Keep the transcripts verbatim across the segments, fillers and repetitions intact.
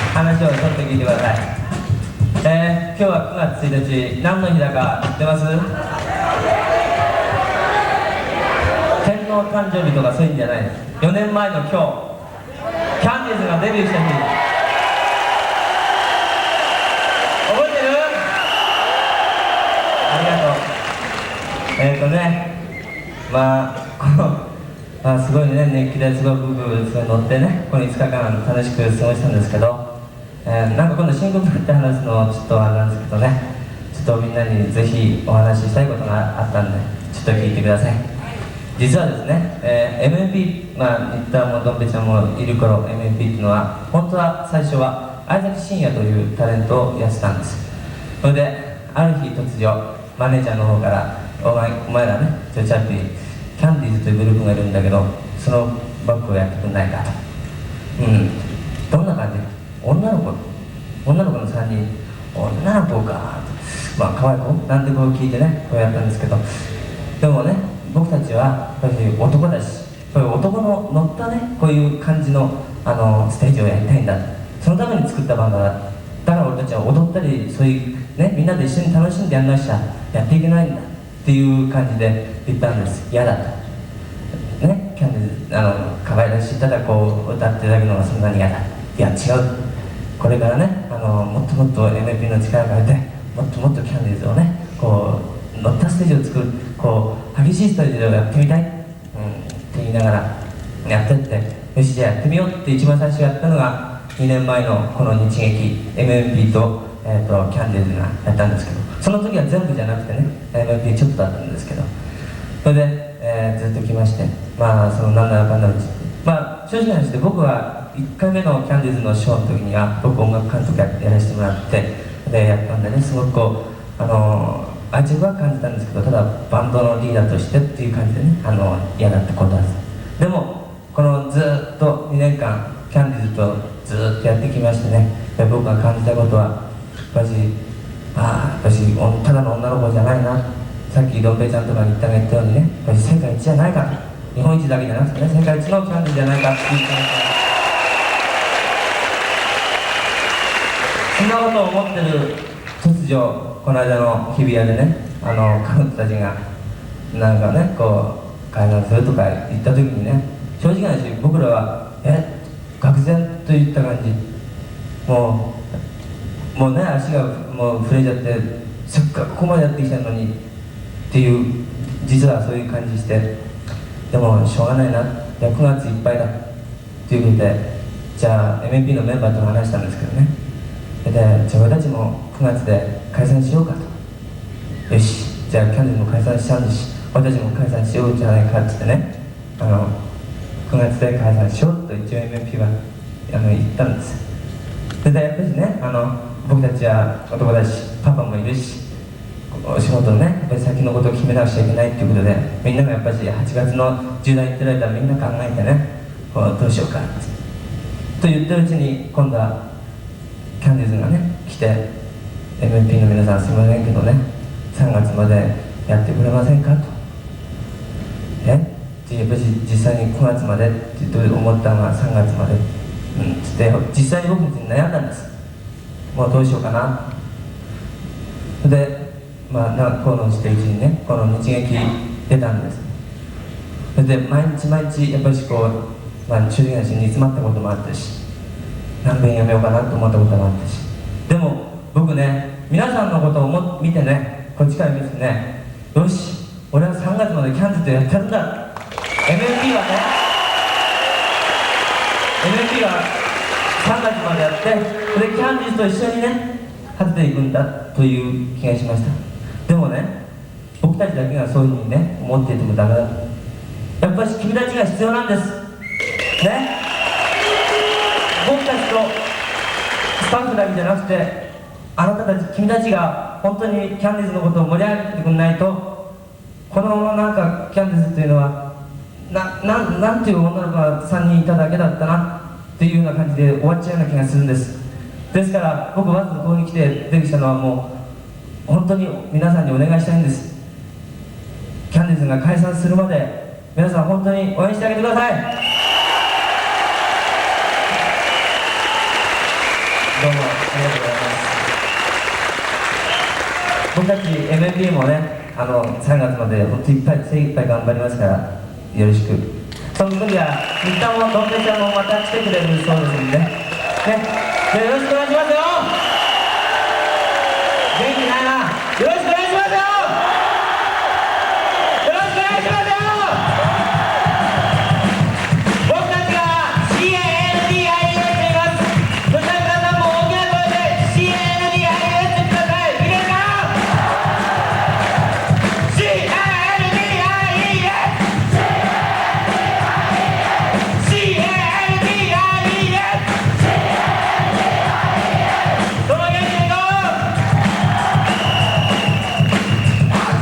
話をちょっと聞いてください。えー、今日はくがつついたち、何の日だか知ってます？天皇誕生日とかそういうんじゃないです。よねんまえの今日、キャンディーズがデビューした日。覚えてる？ありがとう。えっ、ー、とね、まあこのまあ、すごいね、熱気ですごく僕乗ってね、このいつかかん楽しく過ごしたんですけど、えー、なんか今度新婚って話すのちょっとあれなんですけどね、ちょっとみんなにぜひお話ししたいことがあったんで、ちょっと聞いてください。実はですね、えー、エムエムピー、まあ新田もどんぺちゃんもいる頃 エムエムピー っていうのは本当は最初は相崎真也というタレントをやってたんです。それである日突如マネージャーの方から「お前お前らね、ちょちゃっぴキャンディーズというグループがいるんだけど、そのバックをやってくんないか」と。うん、どんな感じ？女の子女の子のさんにん、女の子かと、まあ可愛い子なんてこう聞いてね、こうやったんですけど、でもね、僕たちはやっぱり男だし、こういう男の乗ったね、こういう感じのあのステージをやりたいんだ、そのために作ったバンドだ、だから俺たちは踊ったり、そういうね、みんなで一緒に楽しんでやんなきゃやっていけないんだっていう感じで言ったんです。嫌だとね、キャンディーズ、あの可愛らしいただこう歌っていただくのがそんなに嫌だ、いや違う、これからね、あのもっともっと エムエムピー の力が出て、もっともっとキャンディーズをね、こう乗ったステージを作る、こう激しいステージをやってみたい、うん、って言いながらやってって、よしじゃあやってみようって一番最初やったのがにねんまえのこの日劇 エムエムピー と、えー、とキャンディーズがやったんですけど、その時は全部じゃなくてね エムエムピー ちょっとだったんですけど、それで、えー、ずっと来まして、まあそのなんだかんだうち、まあ正直な話で僕はいっかいめのキャンディーズのショーの時には僕音楽監督やらせてもらってでやったんでね、すごくこうあのー、愛着は感じたんですけど、ただバンドのリーダーとしてっていう感じでね、あの嫌だったことはでもこのずっとにねんかんキャンディーズとずっとやってきましてね、僕が感じたことはやっぱりああ、私ただの女の子じゃないな、さっきどんぺいちゃんとかに言ったが言ったようにね、やっぱり世界一じゃないかと、日本一だけじゃなくてね、世界一のキャンディーじゃないかっていう感じで、そんなことを思ってる突如この間の日比谷でね、あの彼女たちがなんかねこう会談するとか言った時にね、正直な話僕らはえ愕然といった感じ、もうもうね足がもう触れちゃって、せっかくここまでやってきたのにっていう、実はそういう感じして、でもしょうがないな、いやくがついっぱいだっていうことで、じゃあ エムエムピー のメンバーと話したんですけどね、でじゃあ俺たちもくがつで解散しようかと、よしじゃあキャンディーズも解散しちゃうんですし、俺たちも解散しようじゃないかってってね、あのくがつで解散しようと一応 エムエムピー はあの言ったんです。でやっぱりね、あの僕たちは男だしパパもいるし、お仕事のね、やっぱり先のことを決めなくちゃいけないっていうことで、みんながやっぱりはちがつの重大に言ってられたらみんな考えてね、こうどうしようかと言ってるうちに、今度はキャンディーズがね来て、 エムエムピー の皆さんすみませんけどね、さんがつまでやってくれませんかと、えってやっぱり実際にくがつまでって思ったのがさんがつまで、うんつって実際に僕たち悩んだんです。もうどうしようかな。でまあ、なこのステージにね、この日劇出たんです。で毎日毎日やっぱりこう、まあ、正直な話に煮詰まったこともあったし、何遍やめようかなと思ったこともあったし、でも僕ね、皆さんのことを思見てね、こっちから見てね、よし俺はさんがつまでキャンディーズやってるんだ、 エムエムピー はね エムエムピー はさんがつまでやって、それでキャンディーズと一緒にね果てていくんだという気がしました。でもね、僕たちだけがそういうふうにね思っていてもダメだ、やっぱり君たちが必要なんですね。僕たちとスタッフだけじゃなくて、あなたたち君たちが本当にキャンディーズのことを盛り上げてくれないと、このままなんかキャンディーズというのはなななんていう女の子がさんにんいただけだったなっていうような感じで終わっちゃうような気がするんです。ですから僕わざとここに来て出てきたのは、もう本当に皆さんにお願いしたいんです。キャンディーズが解散するまで皆さん本当に応援してあげてください。 僕たち エムエムビー もね、あのさんがつまで本当いっぱい精一杯頑張りますから、よろしく。その時は新田もドンペちゃんもまた来てくれるそうですんでね、ね、じゃあよろしくお願いしますよ。元気ないな。よろしくお願いしますよ。よろしくお願いしますよ。僕たちが シーエーエヌディーアイエー と言います。そしたら皆さんも大きな声で シーエーエヌディーアイエー って言ってください。いいですか？ シーエーエヌディーアイエー シーエーエヌディーアイエー その元気でいこう。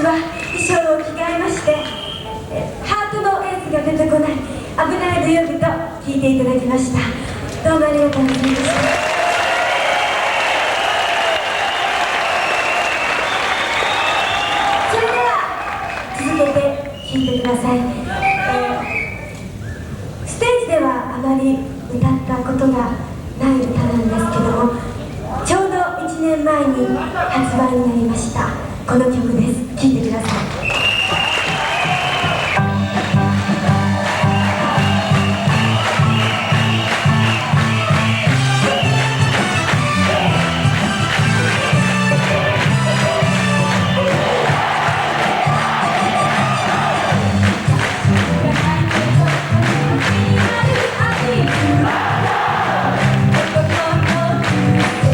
は衣装を着替えましてハートのエースが出てこない危ない舞踊部と聞いていただきました。どうもありがとうございました。それでは続けて聴いてください。えー、ステージではあまり歌ったことがない歌なんですけども、ちょうどいちねんまえに発売になりましたこの曲です。聴いてくださ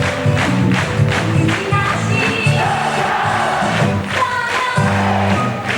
い。「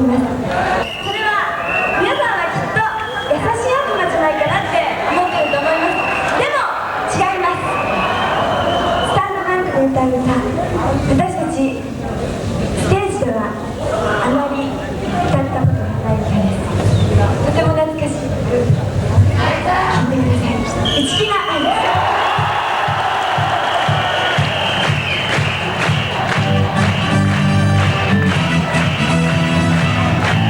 きます。それは皆さんはきっと優しい悪魔じゃないかなって思ってると思います。でも違います。スタンドバンクで歌う歌、私たちステージではあまり歌ったことがない歌です。とても懐かしい曲、聴いてください。内気な愛です。 「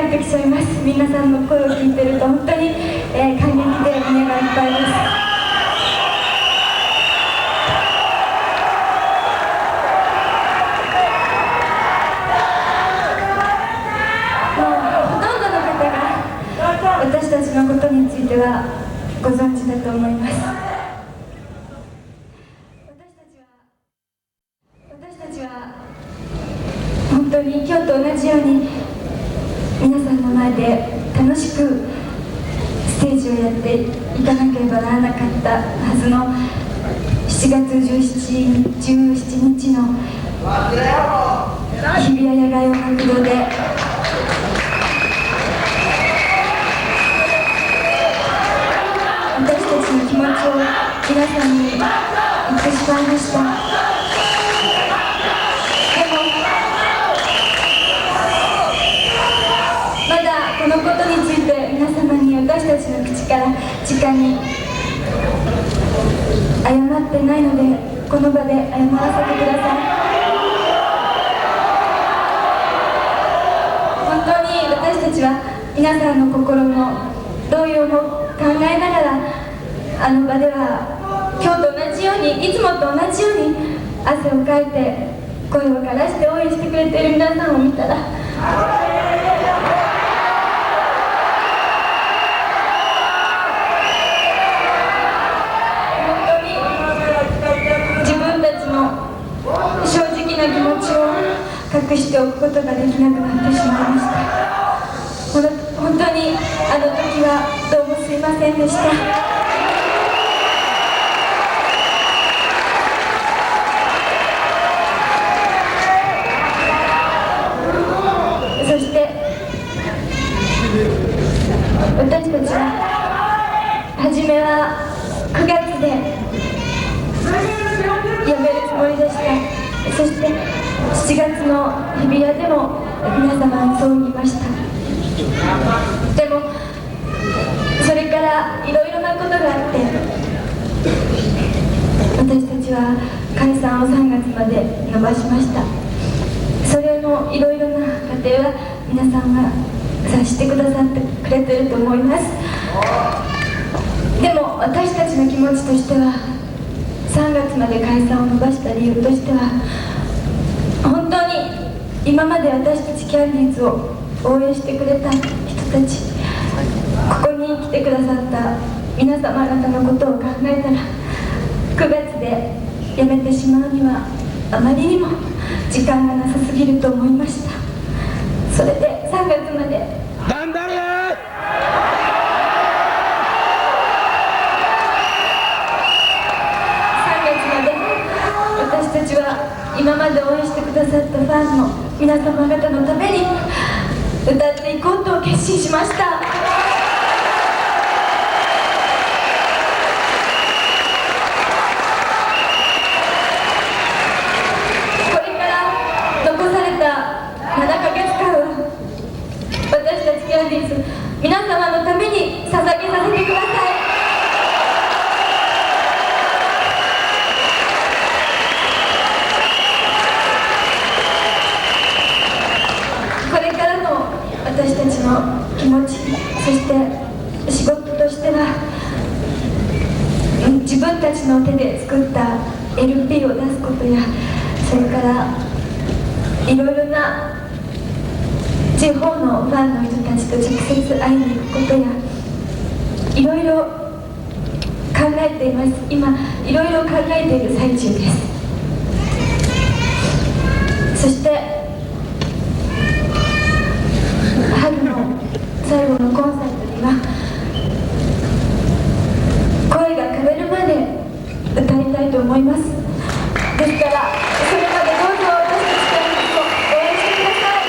えてきちゃいます。皆さんの声を聞いてると本当に、えー、感激で胸がいっぱいです。私たちのことについてはご存知だと思います。私たちは私たちは本当に今日と同じように皆さんの前で楽しくステージをやっていかなければならなかったはずのしちがつじゅうしちにちの日比谷野外音楽堂で私たちの気持ちを皆さんに言ってしまいました。でもまだこのことについて皆様に私たちの口から直に謝ってないので、この場で謝らせてください。本当に私たちは皆さんの心の動揺も考えながら、あの場では今日と同じように、いつもと同じように汗をかいて声を枯らして応援してくれている皆さんを見たら、本当に自分たちの正直な気持ちを隠しておくことができなくなってしまいました。本当にあの時はどうもすいませんでした。そして私たちは初めはくがつで辞めるつもりでした。そしてしちがつの日比谷でも皆様にそう言いました。でもそれからいろいろなことがあって、私たちは解散をさんがつまで延ばしました。それのいろいろな過程は皆さんが察してくださってくれてると思います。でも私たちの気持ちとしては、さんがつまで解散を延ばした理由としては、本当に今まで私たちキャンディーズを応援してくれた人たち、ここに来てくださった皆様方のことを考えたら、くがつで辞めてしまうにはあまりにも時間がなさすぎると思いました。それでさんがつまで頑張れさんがつまで私たちは今まで応援してくださったファンの皆様方のために歌っていこうと決心しました。これから残されたななかげつかんは私たちキャンディーズ皆様のために捧げさせてください。これからの私たちの気持ち、そして仕事としては、自分たちの手で作った エルピー を出すことや、それからいろいろな地方のファンの人たちと直接会いに行くことや、いろいろ考えています。今いろいろ考えている最中です。そして春の最後のコンサートには声が枯れるまで歌いたいと思います。ですからそれまでどうぞ私たちキャンディーズを応援してください。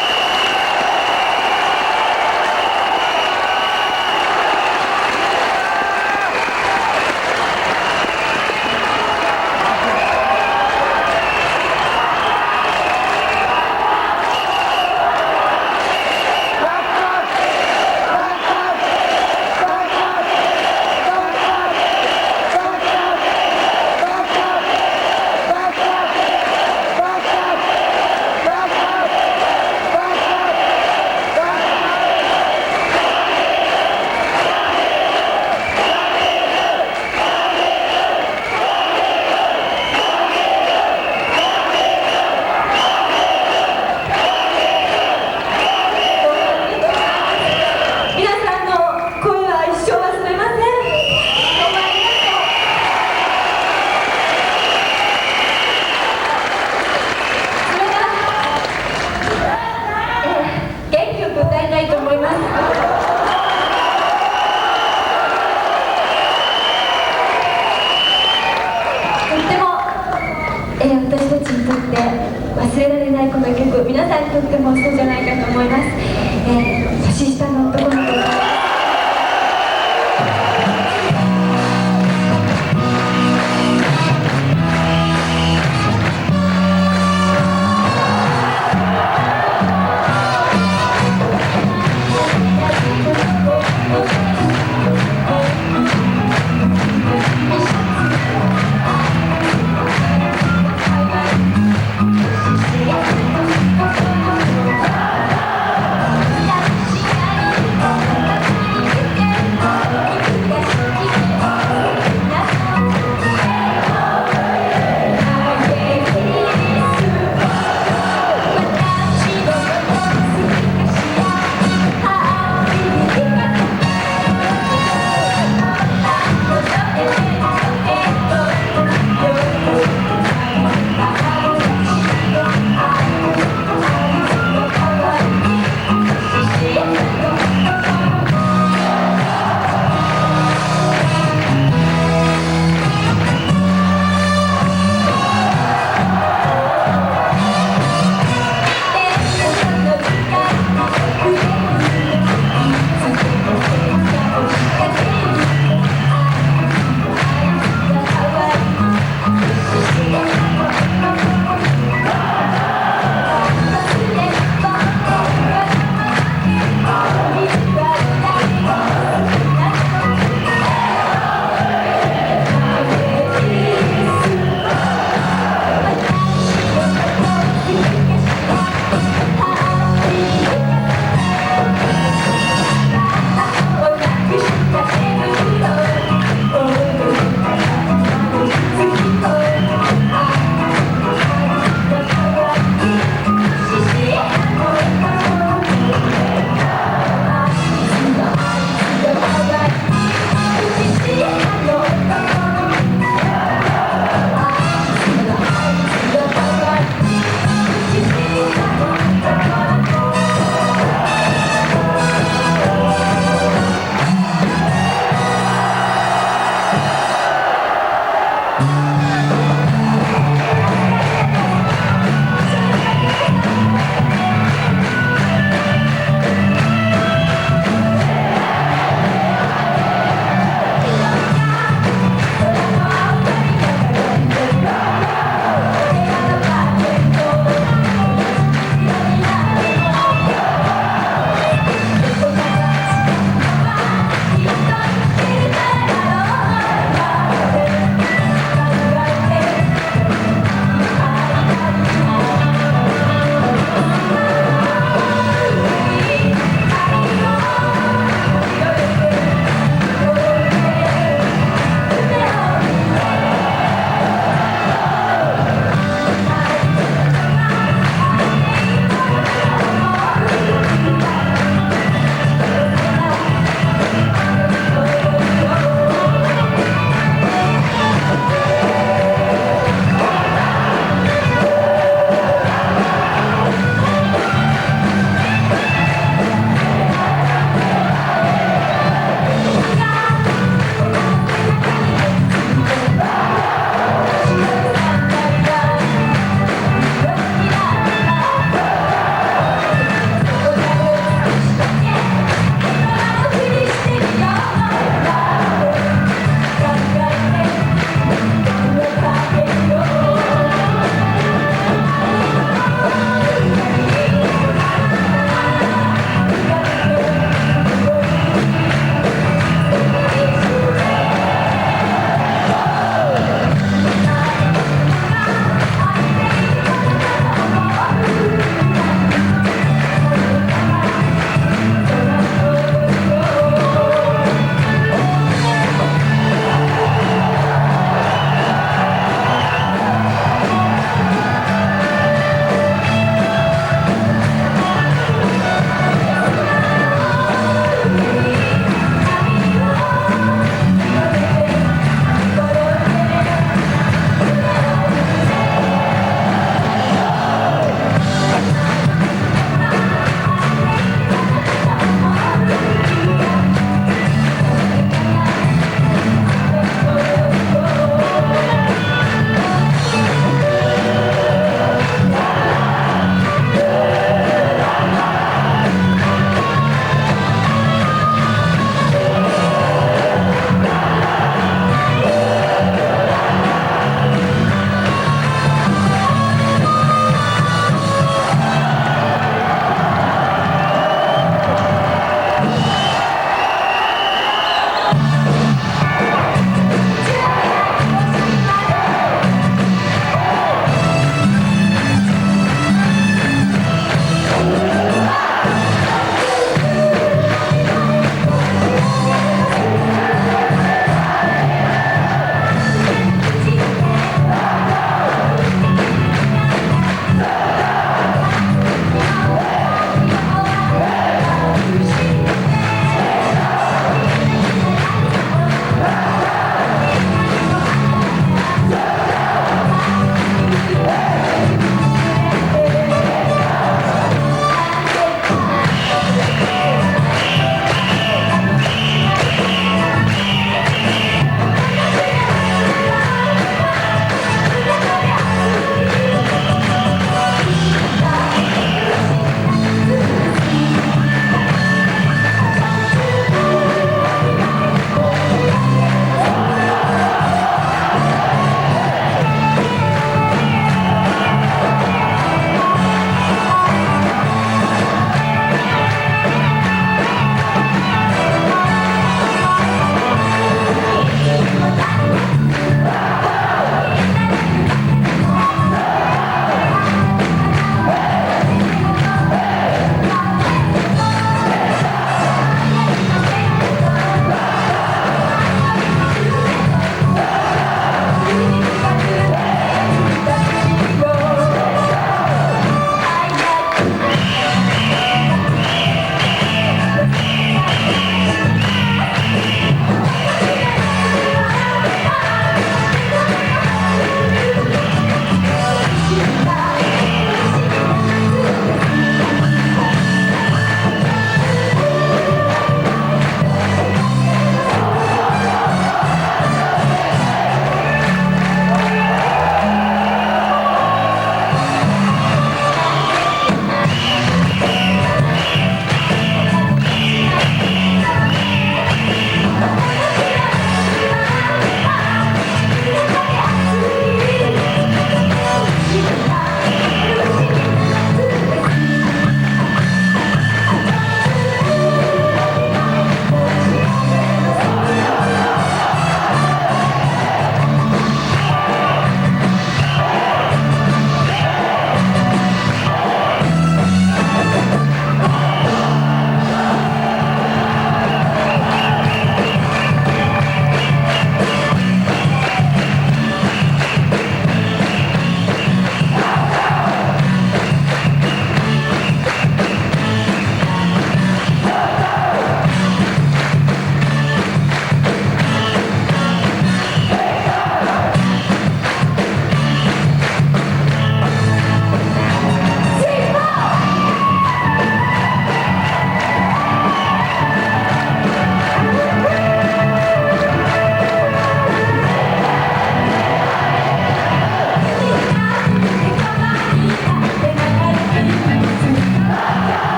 にとって忘れられないこの曲、皆さんにとってもそうじゃないかと思います。えー、年下の男の子が「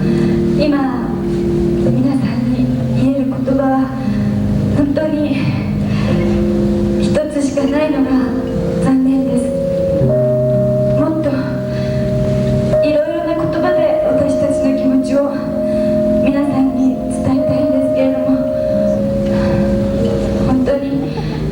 今皆さんに言える言葉は本当に一つしかないのが残念です。もっといろいろな言葉で私たちの気持ちを皆さんに伝えたいんですけれども、本当に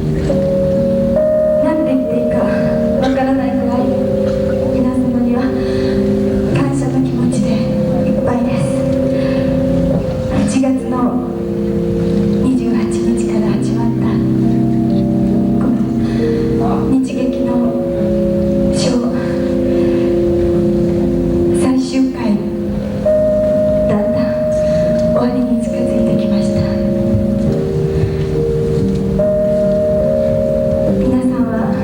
何て言っていいかわからないくらい皆様には感謝の気持ちでいっぱいです。はちがつのにじゅうはちにちから始まったこの日劇のショー最終回、だんだん終わりに近づいてきました。皆さんは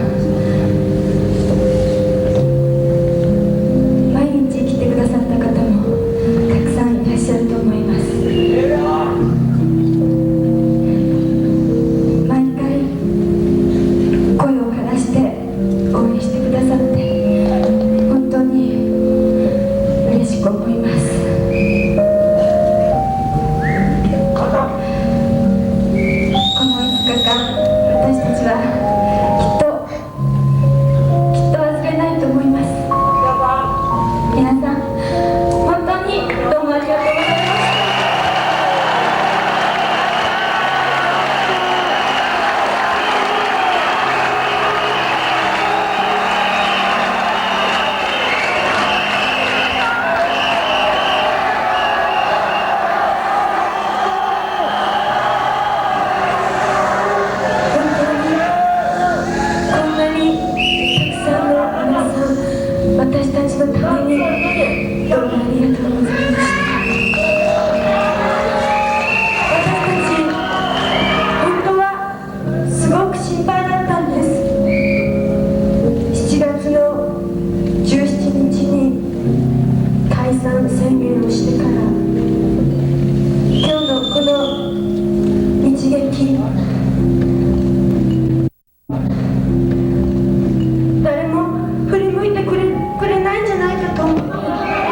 毎日生きてくださった方もたくさんいらっしゃると思います。毎回声を枯らして応援してくださって本当に嬉しく思います。このいつかかん私たちはきっときっと忘れないと思います。皆さん本当にどうもありがとうございました。本当にこんなにたくさんの皆さん、私たちのためにどうもありがとうございました。私たち本当はすごく心配だったんです。しちがつのじゅうしちにちに解散宣言をしてから今日のこの日劇、誰も振り向いてくれ、くれないんじゃないかと思って、でも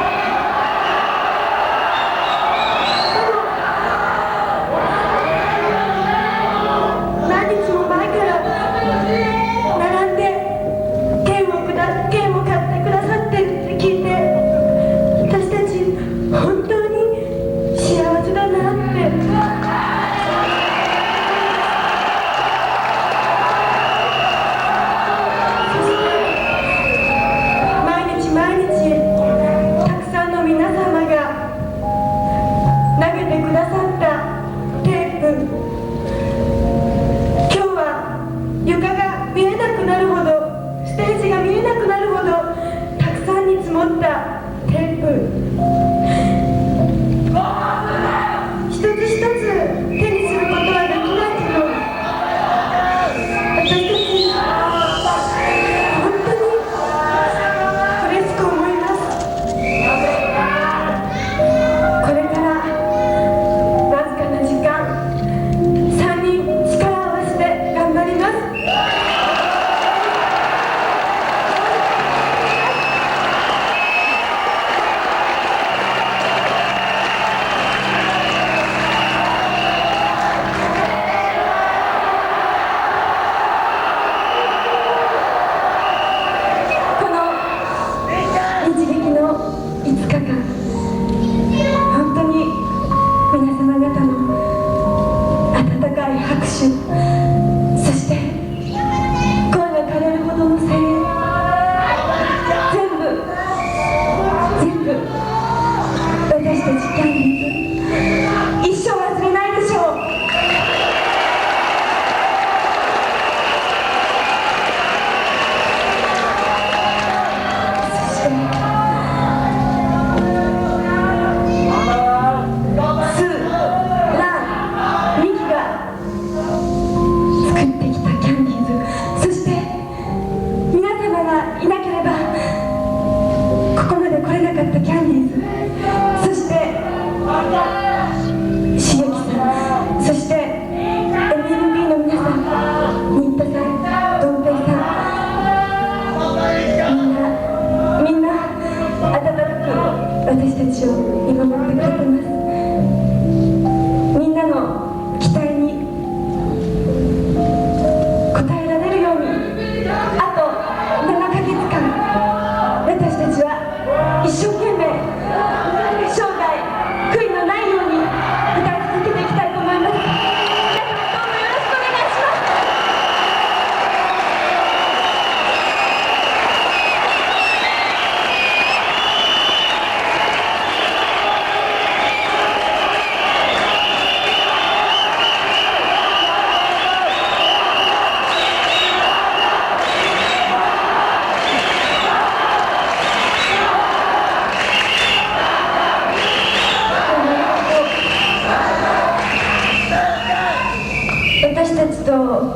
何日も前から並んで券をくだ券を買ってくださってるって聞いて、私たち本当に幸せだなって。毎日毎日たくさんの皆様が投げてくださったテープ、今日は床が見えなくなるほど、ステージが見えなくなるほどたくさんに積もったテープ、一つ一つ手にすることはできないけど、私たち本当に嬉しく思います。これからわずかな時間、さんにん力を合わせて頑張ります。この日劇のいつかかん、本当に皆様方の温かい拍手、そして声が枯れるほどの声援、全部全部私たちキャンディーズ一生忘れないでしょう。そしてスーランミキが作ってきたキャンディーズ、そして皆様がいなければここまで来れなかったキャンディーズ、そしてしげきさん、そして エムエヌビー の皆さん、新田さん、どんぺいさん、みんなみんな温かく私たちを見守って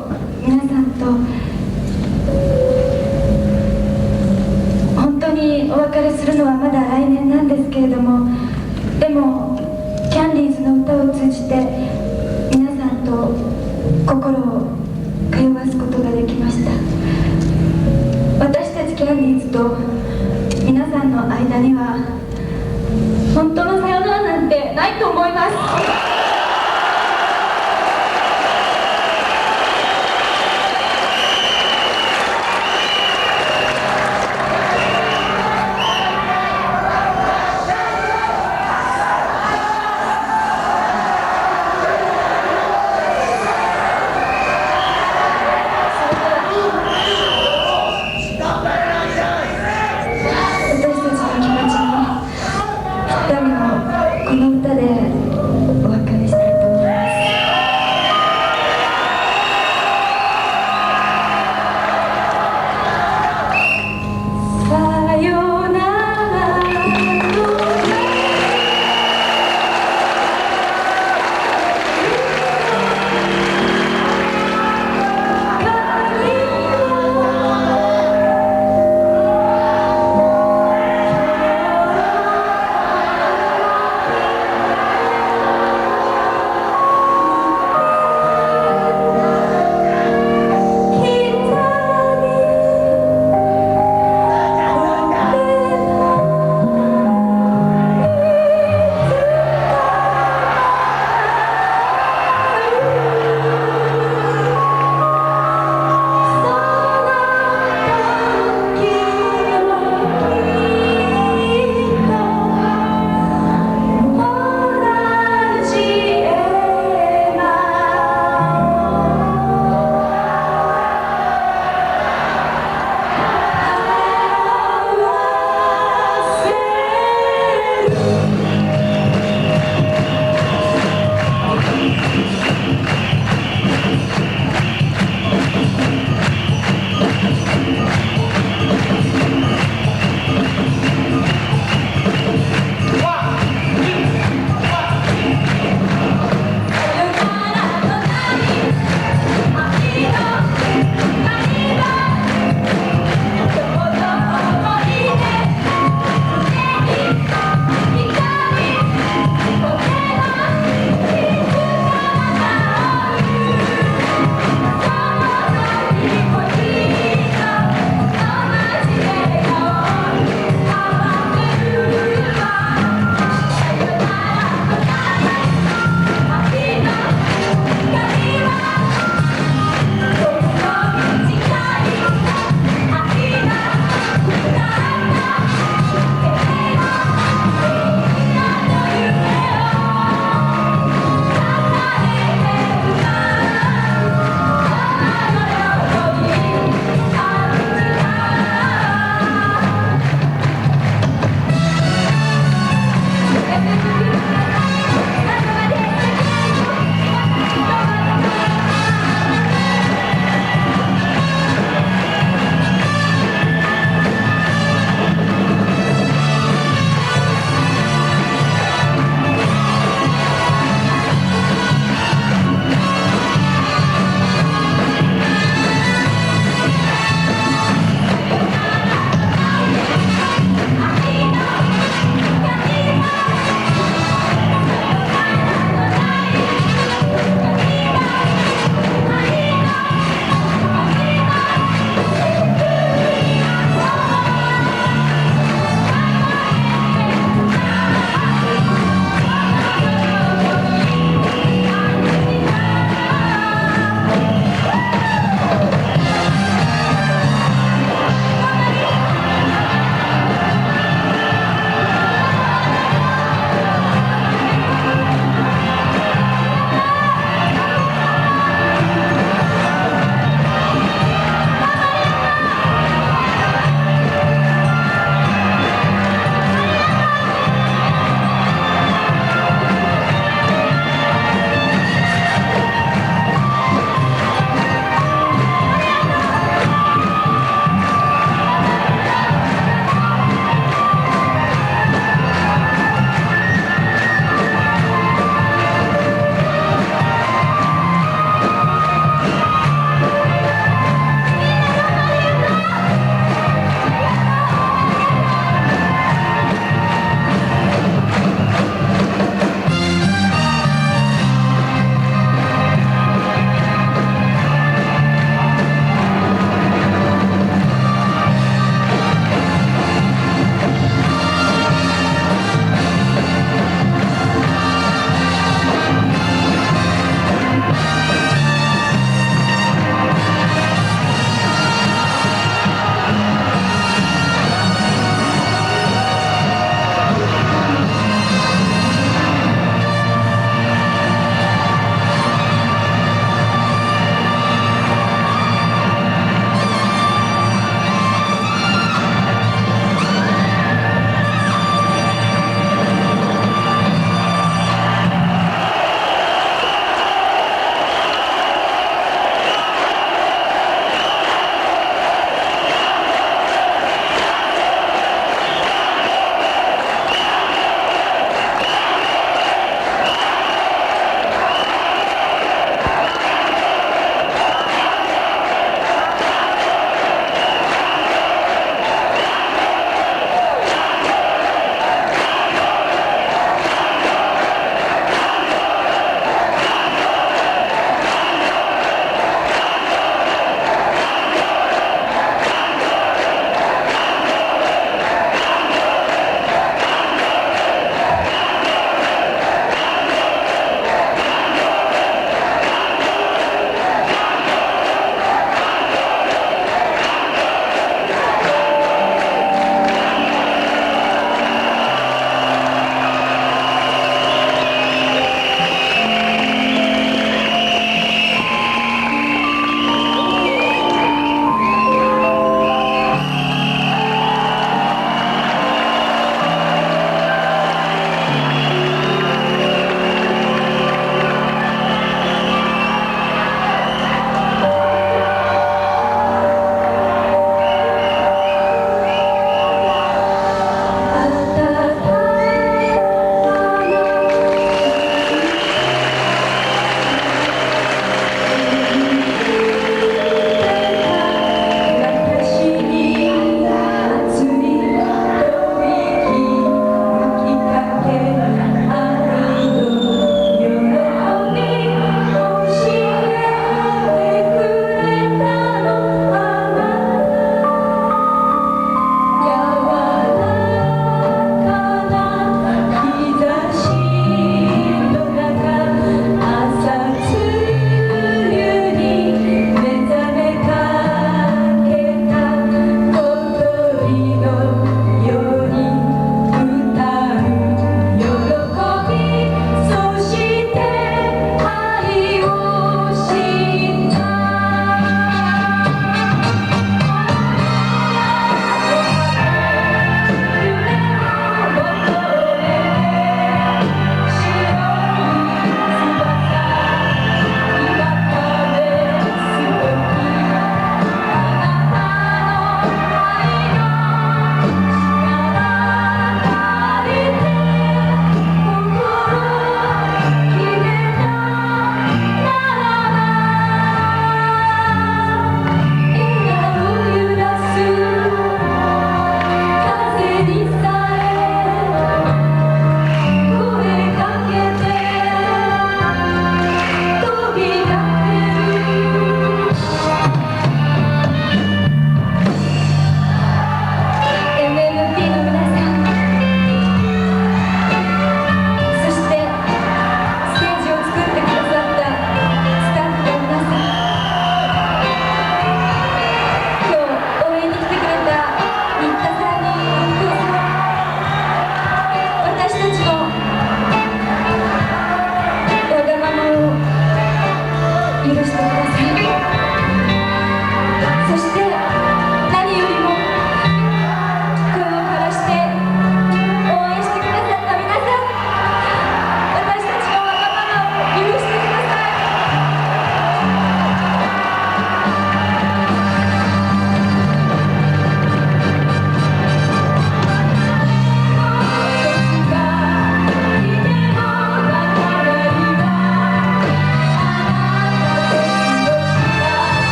皆さんと本当にお別れするのはまだ来年なんですけれども、でもキャンディーズの歌を通じて皆さんと心を通わすことができました。私たちキャンディーズと皆さんの間には本当のさよならなんてないと思います。